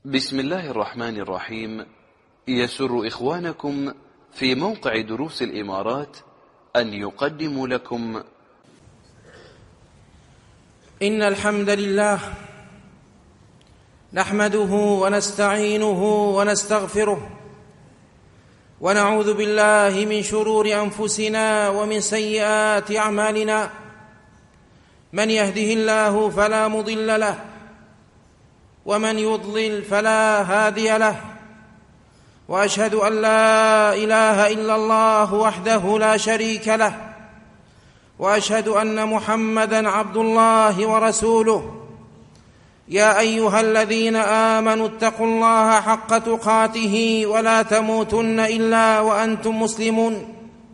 بسم الله الرحمن الرحيم. يسر إخوانكم في موقع دروس الإمارات أن يقدموا لكم إن الحمد لله نحمده ونستعينه ونستغفره ونعوذ بالله من شرور أنفسنا ومن سيئات أعمالنا. من يهده الله فلا مضل له ومن يضلل فلا هادي له، وأشهد أن لا إله إلا الله وحده لا شريك له، وأشهد أن محمدًا عبد الله ورسوله. يا أيها الذين آمنوا اتقوا الله حق تقاته ولا تموتن إلا وأنتم مسلمون.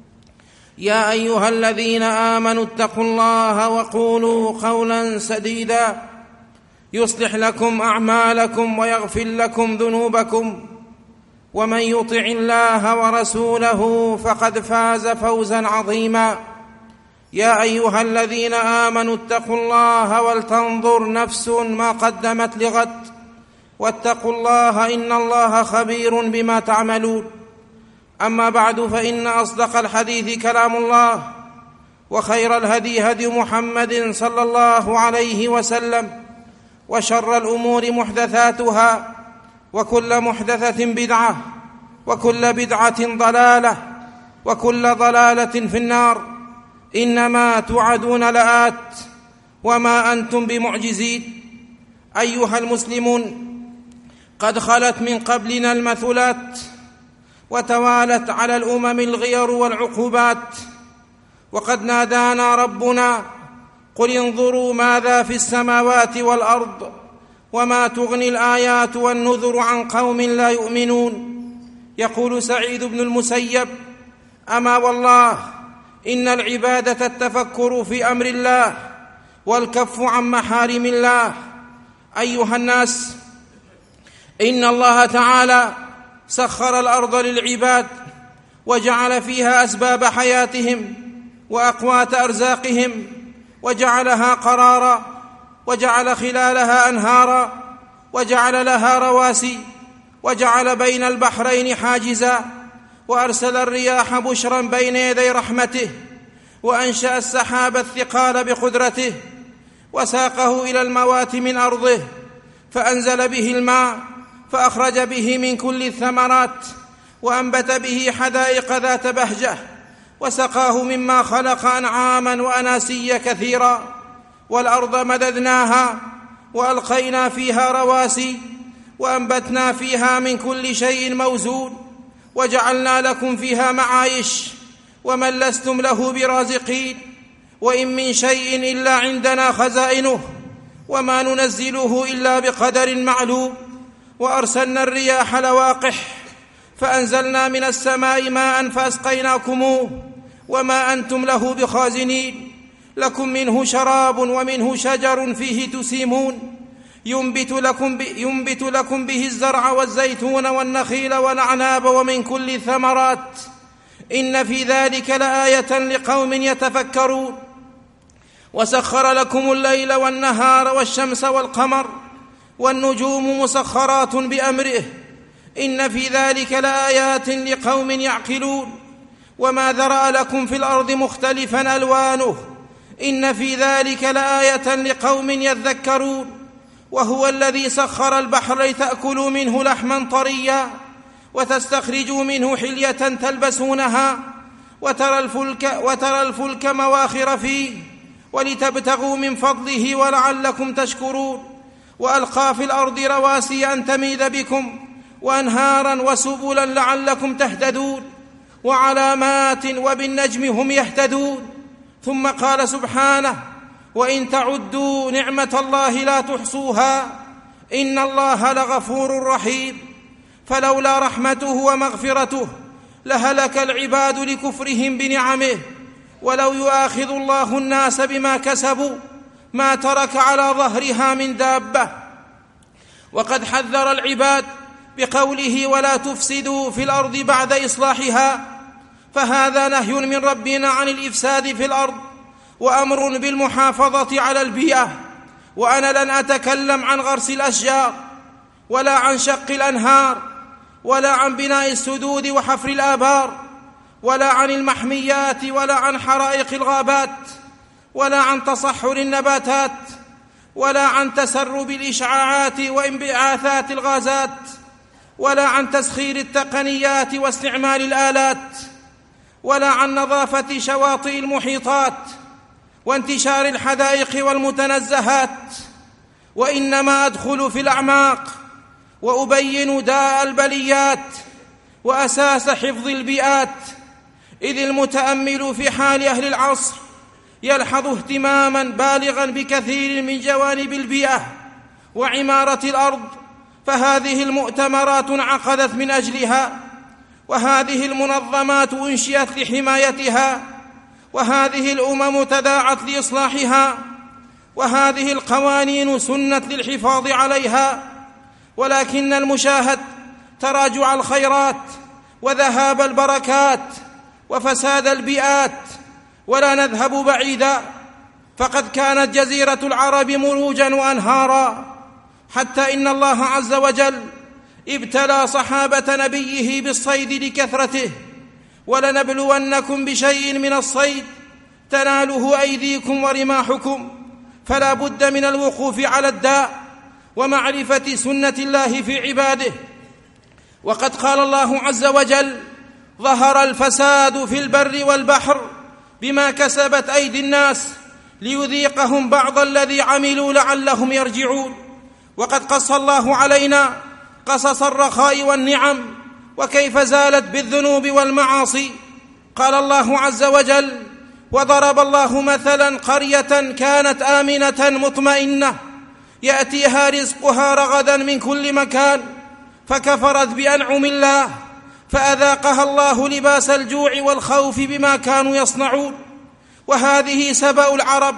يا أيها الذين آمنوا اتقوا الله وقولوا قولا سديدا يصلح لكم أعمالكم ويغفر لكم ذنوبكم، ومن يطع الله ورسوله فقد فاز فوزا عظيما. يا أيها الذين آمنوا اتقوا الله ولتنظر نفس ما قدمت لغد، واتقوا الله إن الله خبير بما تعملون. أما بعد، فإن أصدق الحديث كلام الله، وخير الهدي هدي محمد صلى الله عليه وسلم، وشر الأمور محدثاتها، وكل محدثة بدعة، وكل بدعة ضلالة، وكل ضلالة في النار. إنما توعدون لآت وما أنتم بمعجزين. أيها المسلمون، قد خلت من قبلنا المثلات، وتوالت على الأمم الغير والعقوبات، وقد نادانا ربنا: قل انظروا ماذا في السماوات والأرض وما تغني الآيات والنذر عن قوم لا يؤمنون. يقول سعيد بن المسيب: أما والله إن العبادة التفكر في أمر الله والكف عن محارم الله. أيها الناس، إن الله تعالى سخر الأرض للعباد، وجعل فيها أسباب حياتهم وأقوات أرزاقهم، وجعلها قرارا، وجعل خلالها أنهارا، وجعل لها رواسي، وجعل بين البحرين حاجزا، وأرسل الرياح بشرا بين يدي رحمته، وأنشأ السحاب الثقال بقدرته، وساقه إلى الموات من أرضه، فأنزل به الماء فأخرج به من كل الثمرات، وأنبت به حدائق ذات بهجة، وسقاه مما خلق أنعاما وأناسيا كثيرا. والأرض مددناها وألقينا فيها رواسي، وأنبتنا فيها من كل شيء موزون، وجعلنا لكم فيها معايش ومن لستم له برازقين. وإن من شيء إلا عندنا خزائنه وما ننزله إلا بقدر معلوم. وأرسلنا الرياح لواقح فأنزلنا من السماء ماء فأسقيناكموه وما أنتم له بخازنين. لكم منه شراب ومنه شجر فيه تسيمون، ينبت لكم به الزرع والزيتون والنخيل والأعناب ومن كل الثمرات. إن في ذلك لآية لقوم يتفكرون. وسخر لكم الليل والنهار والشمس والقمر والنجوم مسخرات بأمره. إن في ذلك لآيات لقوم يعقلون. وما ذرأ لكم في الأرض مختلفا ألوانه. إن في ذلك لآية لقوم يذكرون. وهو الذي سخر البحر لتأكلوا منه لحما طريا وتستخرجوا منه حلية تلبسونها، وترى الفلك مواخر فيه ولتبتغوا من فضله ولعلكم تشكرون. وألقى في الأرض رواسي أن تميد بكم وأنهارا وسبلا لعلكم تهتدون، وعلامات وبالنجم هم يهتدون. ثم قال سبحانه: وإن تعدوا نعمة الله لا تحصوها إن الله لغفور رحيم. فلولا رحمته ومغفرته لهلك العباد لكفرهم بنعمه. ولو يؤاخذ الله الناس بما كسبوا ما ترك على ظهرها من دابة. وقد حذر العباد بقوله: ولا تفسدوا في الأرض بعد إصلاحها. فهذا نهي من ربنا عن الإفساد في الأرض، وأمر بالمحافظة على البيئة. وأنا لن أتكلم عن غرس الأشجار ولا عن شق الأنهار، ولا عن بناء السدود وحفر الآبار، ولا عن المحميات، ولا عن حرائق الغابات، ولا عن تصحر النباتات، ولا عن تسرب الإشعاعات وانبعاثات الغازات، ولا عن تسخير التقنيات واستعمال الآلات، ولا عن نظافة شواطئ المحيطات وانتشار الحدائق والمتنزهات. وإنما أدخل في الأعماق وأبين داء البليات وأساس حفظ البيئات، إذ المتأمل في حال أهل العصر يلحظ اهتماما بالغا بكثير من جوانب البيئة وعمارة الأرض، فهذه المؤتمرات انعقدت من أجلها، وهذه المنظمات أنشئت لحمايتها، وهذه الأمم تداعت لإصلاحها، وهذه القوانين سنت للحفاظ عليها. ولكن المشاهد تراجع الخيرات وذهاب البركات وفساد البيئات. ولا نذهب بعيدا، فقد كانت جزيرة العرب مروجا وأنهارا، حتى إن الله عز وجل ابتلى صحابة نبيه بالصيد لكثرته: ولنبلونكم بشيء من الصيد تناله أيديكم ورماحكم، فلا بد من الوقوف على الداء ومعرفة سنة الله في عباده. وقد قال الله عز وجل: ظهر الفساد في البر والبحر بما كسبت أيدي الناس ليذيقهم بعض الذي عملوا لعلهم يرجعون. وقد قص الله علينا قصص الرخاء والنعم وكيف زالت بالذنوب والمعاصي. قال الله عز وجل: وضرب الله مثلا قرية كانت آمنة مطمئنة يأتيها رزقها رغدا من كل مكان فكفرت بأنعم الله فأذاقها الله لباس الجوع والخوف بما كانوا يصنعون. وهذه سبأ العرب،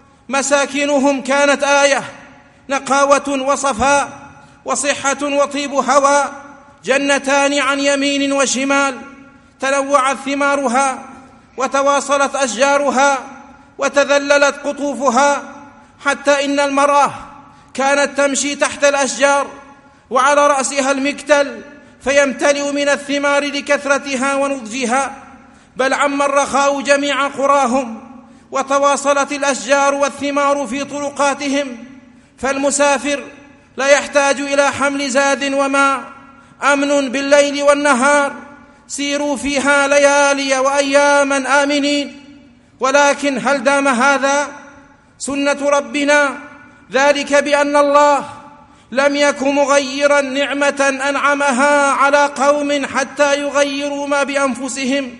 مساكنهم كانت آية، نقاوة وصفاء وصحة وطيب هواء، جنتان عن يمين وشمال، تنوعت ثمارها وتواصلت أشجارها وتذللت قطوفها، حتى إن المرأة كانت تمشي تحت الأشجار وعلى رأسها المكتل فيمتلئ من الثمار لكثرتها ونضجها. بل عم الرخاء جميع قراهم، وتواصلت الأشجار والثمار في طرقاتهم، فالمسافر لا يحتاج إلى حمل زاد وماء، أمن بالليل والنهار، سيروا فيها ليالي وأياما آمنين. ولكن هل دام هذا؟ سنة ربنا ذلك بأن الله لم يك مغيرا نعمة أنعمها على قوم حتى يغيروا ما بأنفسهم،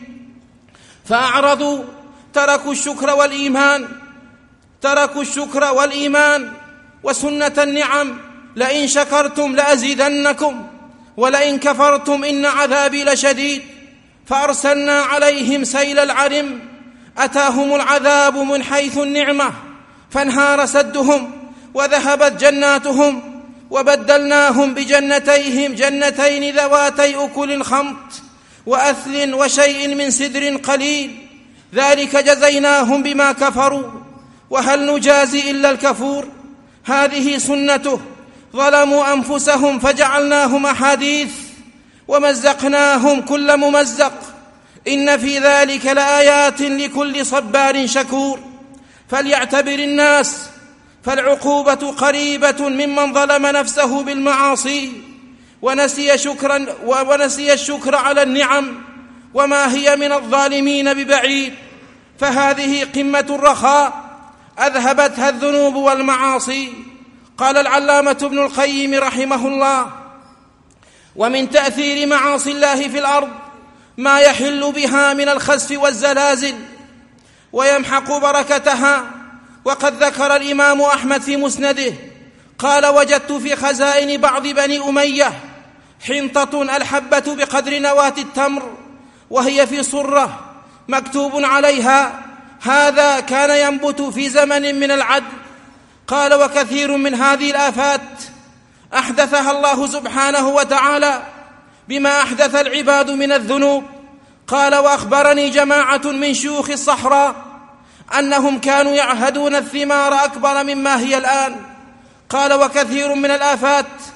فأعرضوا، تركوا الشكر والإيمان وسنة النعم: لئن شكرتم لأزيدنكم ولئن كفرتم إن عذابي لشديد. فأرسلنا عليهم سيل العرم، أتاهم العذاب من حيث النعمة فانهار سدهم وذهبت جناتهم، وبدلناهم بجنتيهم جنتين ذواتي أكل خمط وأثل وشيء من سدر قليل، ذلك جزيناهم بما كفروا وهل نجازي إلا الكفور. هذه سنته، ظلموا أنفسهم فجعلناهم أحاديث ومزقناهم كل ممزق، إن في ذلك لآيات لكل صبار شكور. فليعتبر الناس، فالعقوبة قريبة ممن ظلم نفسه بالمعاصي ونسي الشكر على النعم، وما هي من الظالمين ببعيد. فهذه قمة الرخاء أذهبتها الذنوب والمعاصي. قال العلامة ابن القيم رحمه الله: ومن تأثير معاصي الله في الأرض ما يحل بها من الخسف والزلازل ويمحق بركتها. وقد ذكر الإمام أحمد في مسنده قال: وجدت في خزائن بعض بني أمية حنطة الحبة بقدر نواة التمر، وهي في صرة مكتوب عليها: هذا كان ينبت في زمن من العدل. قال: وكثير من هذه الآفات أحدثها الله سبحانه وتعالى بما أحدث العباد من الذنوب. قال: وأخبرني جماعة من شيوخ الصحراء أنهم كانوا يعهدون الثمار أكبر مما هي الآن. قال: وكثير من الآفات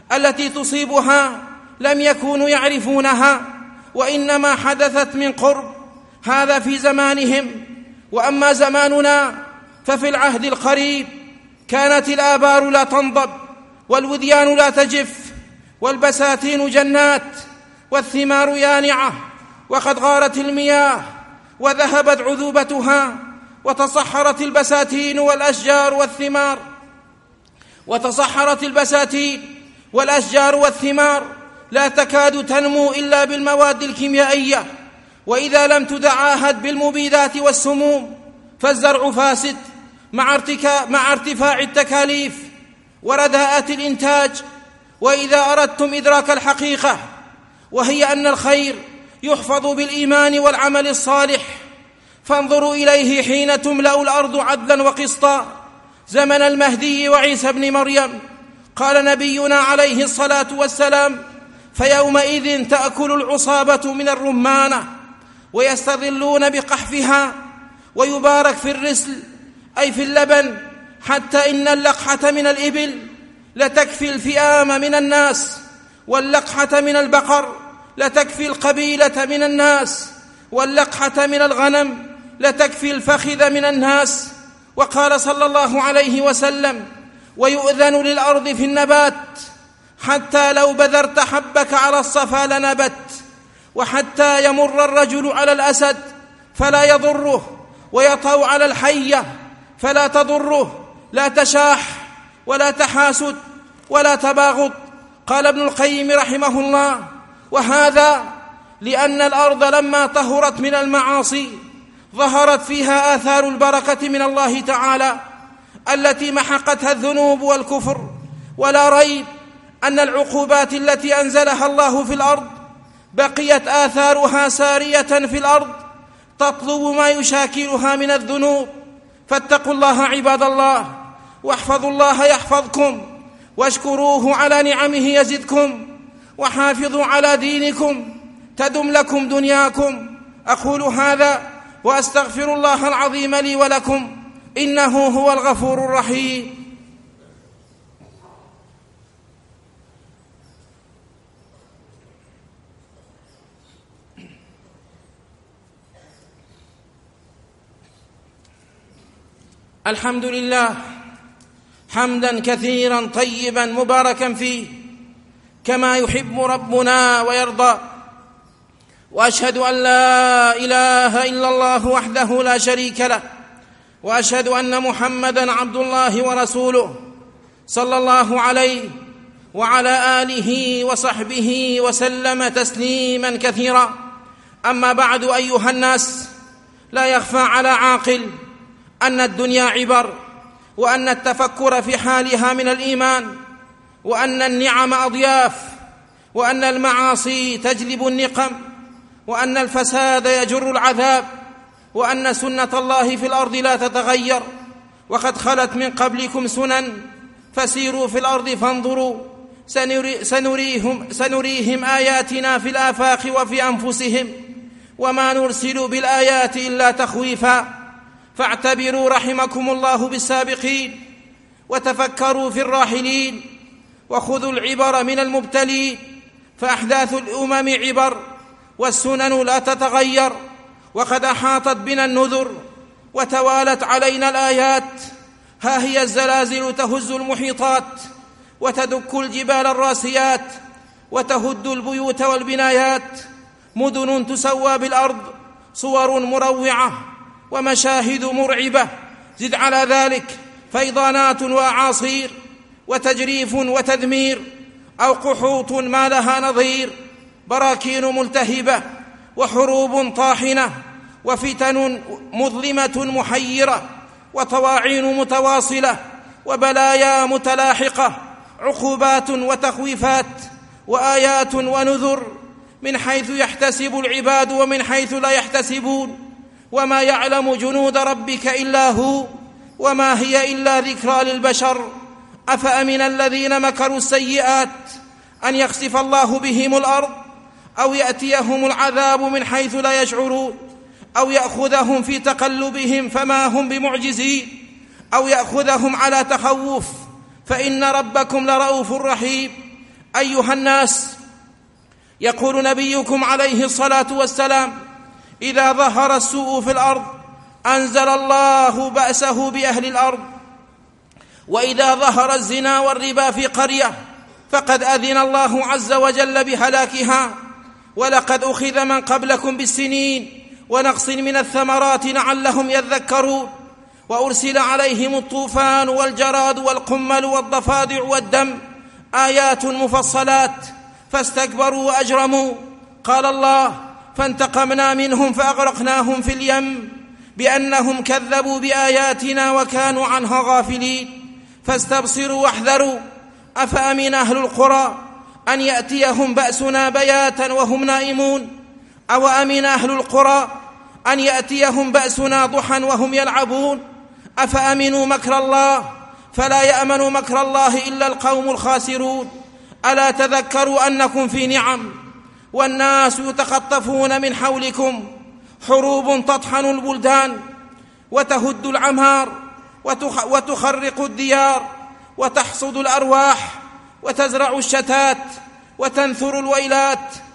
التي تصيبها لم يكونوا يعرفونها، وإنما حدثت من قرب. هذا في زمانهم. وأما زماننا ففي العهد القريب كانت الآبار لا تنضب، والوديان لا تجف، والبساتين جنات، والثمار يانعة، وقد غارت المياه وذهبت عذوبتها، وتصحرت البساتين والأشجار والثمار، لا تكاد تنمو إلا بالمواد الكيميائية، وإذا لم تتعاهد بالمبيدات والسموم فالزرع فاسد مع ارتفاع التكاليف ورداءة الإنتاج. وإذا أردتم إدراك الحقيقة، وهي أن الخير يحفظ بالإيمان والعمل الصالح، فانظروا إليه حين تملأ الأرض عدلا وقسطا زمن المهدي وعيسى بن مريم. قال نبينا عليه الصلاة والسلام: فيومئذ تأكل العصابة من الرمانة ويستظلون بقحفها، ويبارك في الرسل أي في اللبن، حتى إن اللقحة من الإبل لتكفي الفئام من الناس، واللقحة من البقر لتكفي القبيلة من الناس، واللقحة من الغنم لتكفي الفخذ من الناس. وقال صلى الله عليه وسلم: ويؤذن للأرض في النبات، حتى لو بذرت حبك على الصفا لنبت، وحتى يمر الرجل على الأسد فلا يضره، ويطأ على الحية فلا تضره، لا تشاح ولا تحاسد ولا تباغض. قال ابن القيم رحمه الله: وهذا لأن الأرض لما طهرت من المعاصي ظهرت فيها آثار البركة من الله تعالى التي محقتها الذنوب والكفر. ولا ريب أن العقوبات التي أنزلها الله في الأرض بقيت آثارها سارية في الأرض تطلب ما يشاكلها من الذنوب. فاتقوا الله عباد الله، واحفظوا الله يحفظكم، واشكروه على نعمه يزدكم، وحافظوا على دينكم تدم لكم دنياكم. أقول هذا وأستغفر الله العظيم لي ولكم، إنه هو الغفور الرحيم. الحمد لله حمدا كثيرا طيبا مباركا فيه كما يحب ربنا ويرضى، وأشهد أن لا إله إلا الله وحده لا شريك له، وأشهد أن محمدا عبد الله ورسوله صلى الله عليه وعلى آله وصحبه وسلم تسليما كثيرا. أما بعد، أيها الناس، لا يخفى على عاقل أن الدنيا عبر، وأن التفكر في حالها من الإيمان، وأن النعم أضياف، وأن المعاصي تجلب النقم، وأن الفساد يجر العذاب، وأن سنة الله في الأرض لا تتغير، وقد خلت من قبلكم سنن فسيروا في الأرض فانظروا سنريهم آياتنا في الآفاق وفي أنفسهم وما نرسل بالآيات إلا تخويفا. فاعتبروا رحمكم الله بالسابقين، وتفكروا في الراحلين، وخذوا العبر من المبتلين، فأحداث الأمم عبر، والسنن لا تتغير، وقد أحاطت بنا النذر وتوالت علينا الآيات. ها هي الزلازل تهز المحيطات وتدك الجبال الراسيات وتهد البيوت والبنايات، مدن تسوى بالأرض، صور مروعة ومشاهد مرعبة، زد على ذلك فيضانات وأعاصير وتجريف وتدمير، أو قحوط ما لها نظير، براكين ملتهبة وحروب طاحنة وفتن مظلمة محيرة وطواعين متواصلة وبلايا متلاحقة، عقوبات وتخويفات وآيات ونذر، من حيث يحتسب العباد ومن حيث لا يحتسبون. وما يعلم جنود ربك إلا هو، وما هي إلا ذكرى للبشر. أفأمن الذين مكروا السيئات أن يخسف الله بهم الأرض، أو يأتيهم العذاب من حيث لا يشعرون، أو يأخذهم في تقلبهم فما هم بمعجزين، أو يأخذهم على تخوف، فإن ربكم لرؤوف رحيم. أيها الناس، يقول نبيكم عليه الصلاة والسلام: إذا ظهر السوء في الأرض أنزل الله بأسه بأهل الأرض، وإذا ظهر الزنا والربا في قرية فقد أذن الله عز وجل بهلاكها. ولقد أخذ من قبلكم بالسنين ونقص من الثمرات لعلهم يذكرون، وأرسل عليهم الطوفان والجراد والقمل والضفادع والدم آيات مفصلات فاستكبروا وأجرموا. قال الله: فانتقمنا منهم فأغرقناهم في اليم بأنهم كذبوا بآياتنا وكانوا عنها غافلين. فاستبصروا واحذروا. أفأمن أهل القرى أن يأتيهم بأسنا بياتا وهم نائمون، أو أمن أهل القرى أن يأتيهم بأسنا ضحى وهم يلعبون. أفأمنوا مكر الله فلا يأمن مكر الله إلا القوم الخاسرون. ألا تذكروا أنكم في نعم والناس يتخطفون من حولكم، حروب تطحن البلدان وتهد العمار وتخرق الديار وتحصد الأرواح وتزرع الشتات وتنثر الويلات،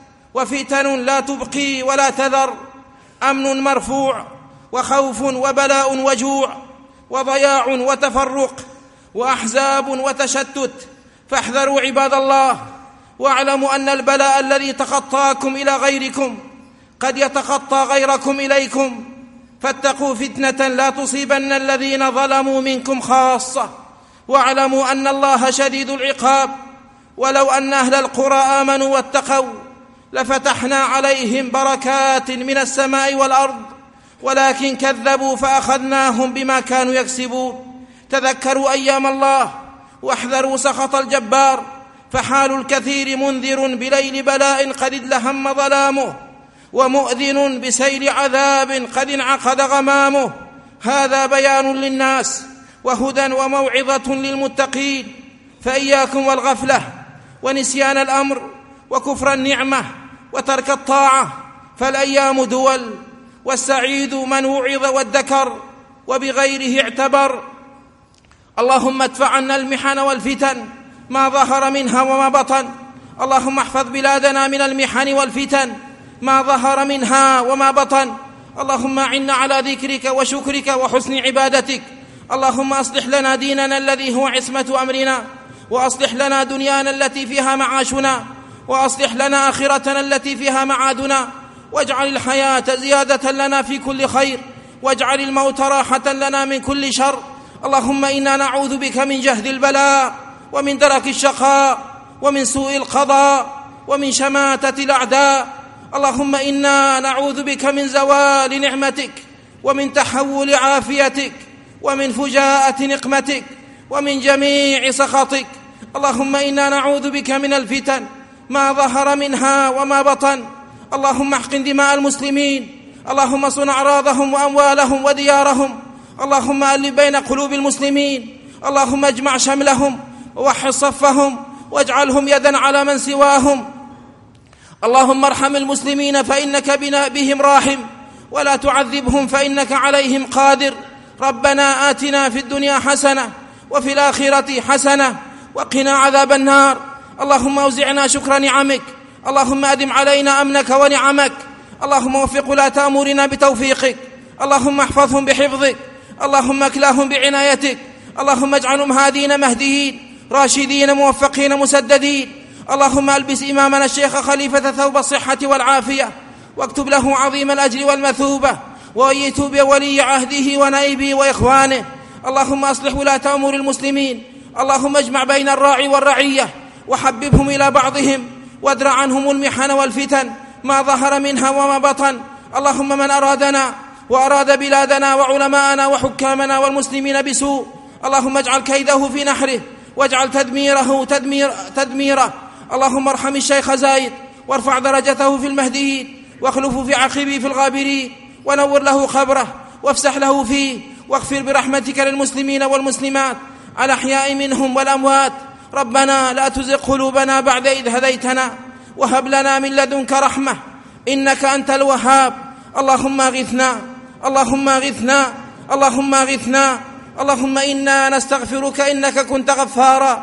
وفتن لا تبقي ولا تذر، أمن مرفوع وخوف وبلاء وجوع وضياع وتفرق وأحزاب وتشتت. فاحذروا عباد الله، واعلموا أن البلاء الذي تخطاكم إلى غيركم قد يتخطى غيركم إليكم، فاتقوا فتنة لا تصيبن الذين ظلموا منكم خاصة، واعلموا أن الله شديد العقاب. ولو أن أهل القرى آمنوا واتقوا لفتحنا عليهم بركات من السماء والأرض، ولكن كذبوا فأخذناهم بما كانوا يكسبون. تذكروا أيام الله واحذروا سخط الجبار، فحال الكثير منذر بليل بلاء قد ادلهم ظلامه، ومؤذن بسيل عذاب قد انعقد غمامه. هذا بيان للناس وهدى وموعظة للمتقين. فإياكم والغفلة ونسيان الأمر وكفر النعمة وترك الطاعة، فالأيام دول، والسعيد من وعظ وادكر وبغيره اعتبر. اللهم ادفع عنا المحن والفتن ما ظهر منها وما بطن. اللهم احفظ بلادنا من المحن والفتن ما ظهر منها وما بطن. اللهم أعنا على ذكرك وشكرك وحسن عبادتك. اللهم أصلح لنا ديننا الذي هو عصمة أمرنا، وأصلح لنا دنيانا التي فيها معاشنا، وأصلح لنا آخرتنا التي فيها معادنا، واجعل الحياة زيادة لنا في كل خير، واجعل الموت راحة لنا من كل شر. اللهم إنا نعوذ بك من جهد البلاء ومن درك الشقاء ومن سوء القضاء ومن شماتة الأعداء. اللهم إنا نعوذ بك من زوال نعمتك ومن تحول عافيتك ومن فجاءة نقمتك ومن جميع سخطك. اللهم إنا نعوذ بك من الفتن ما ظهر منها وما بطن. اللهم احقن دماء المسلمين، اللهم صن أعراضهم وأموالهم وديارهم. اللهم ألف بين قلوب المسلمين، اللهم اجمع شملهم ووحد صفهم واجعلهم يدا على من سواهم. اللهم ارحم المسلمين فإنك بهم راحم، ولا تعذبهم فإنك عليهم قادر. ربنا آتنا في الدنيا حسنة وفي الآخرة حسنة وقنا عذاب النار. اللهم أوزعنا شكر نعمك، اللهم أدم علينا أمنك ونعمك. اللهم وفق ولاة أمورنا بتوفيقك، اللهم احفظهم بحفظك، اللهم اكلاهم بعنايتك. اللهم اجعلهم هادين مهديين راشدين موفقين مسددين. اللهم ألبس إمامنا الشيخ خليفة ثوب الصحة والعافية، واكتب له عظيم الأجر والمثوبة، وأيت بولي عهده ونائبه وإخوانه. اللهم أصلح ولاة أمور المسلمين، اللهم اجمع بين الراعي والرعية وحببهم إلى بعضهم، وادرع عنهم المحن والفتن ما ظهر منها وما بطن. اللهم من أرادنا وأراد بلادنا وعلماءنا وحكامنا والمسلمين بسوء، اللهم اجعل كيده في نحره واجعل تدميره تدميره. اللهم ارحم الشيخ زايد وارفع درجته في المهديين، واخلفه في عقبه في الغابرين، ونور له خبره وافسح له فيه، واغفر برحمتك للمسلمين والمسلمات الأحياء منهم والأموات. ربنا لا تزغ قلوبنا بعد إذ هديتنا، وهب لنا من لدنك رحمة إنك أنت الوهاب. اللهم اغثنا، اللهم اغثنا، اللهم اغثنا. اللهم إنا نستغفرك إنك كنت غفارا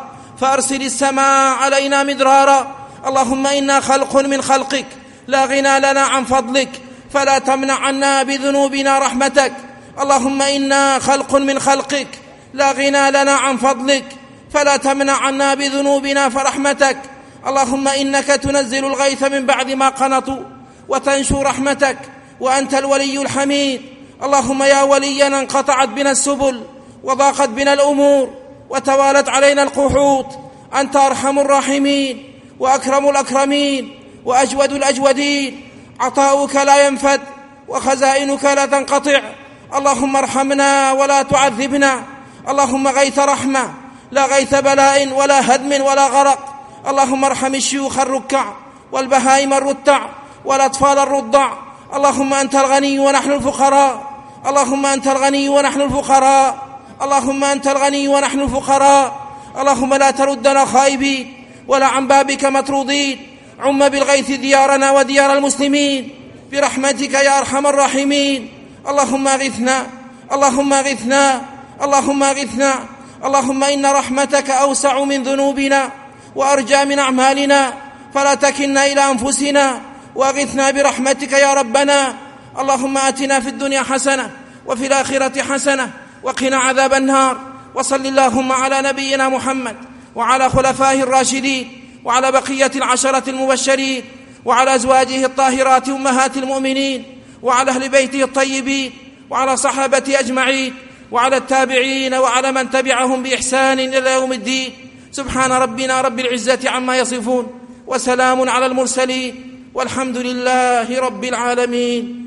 فأرسل السماء علينا مدرارا. اللهم إنا خلق من خلقك لا غنى لنا عن فضلك، فلا تمنع عنا بذنوبنا رحمتك. اللهم إنا خلق من خلقك لا غنى لنا عن فضلك، فلا تمنع عنا بذنوبنا فرحمتك. اللهم إنك تنزل الغيث من بعد ما قنطوا وتنشر رحمتك، وأنت الولي الحميد. اللهم يا ولينا انقطعت بنا السبل وضاقت بنا الأمور وتوالت علينا القحوط، أنت أرحم الراحمين وأكرم الأكرمين وأجود الأجودين، عطاؤك لا ينفد وخزائنك لا تنقطع. اللهم ارحمنا ولا تعذبنا. اللهم غيث رحمة لا غيث بلاء ولا هدم ولا غرق. اللهم ارحم الشيوخ الركع والبهائم الرتع والأطفال الرضع. اللهم أنت الغني ونحن الفقراء. اللهم أنت الغني ونحن الفقراء. اللهم أنت الغني ونحن الفقراء. اللهم لا تردنا خائبين ولا عن بابك مطرودين. عم بالغيث ديارنا وديار المسلمين برحمتك يا أرحم الراحمين. اللهم أغثنا، اللهم أغثنا، اللهم أغثنا. اللهم إن رحمتك أوسع من ذنوبنا وأرجى من أعمالنا، فلا تكلنا إلى أنفسنا وأغثنا برحمتك يا ربنا. اللهم آتنا في الدنيا حسنة وفي الآخرة حسنة وقنا عذاب النار. وصل اللهم على نبينا محمد وعلى خلفائه الراشدين وعلى بقية العشرة المبشرين وعلى أزواجه الطاهرات أمهات المؤمنين وعلى أهل بيته الطيبين وعلى صحابته أجمعين وعلى التابعين وعلى من تبعهم بإحسان إلى يوم الدين. سبحان ربنا رب العزة عما يصفون، وسلام على المرسلين، والحمد لله رب العالمين.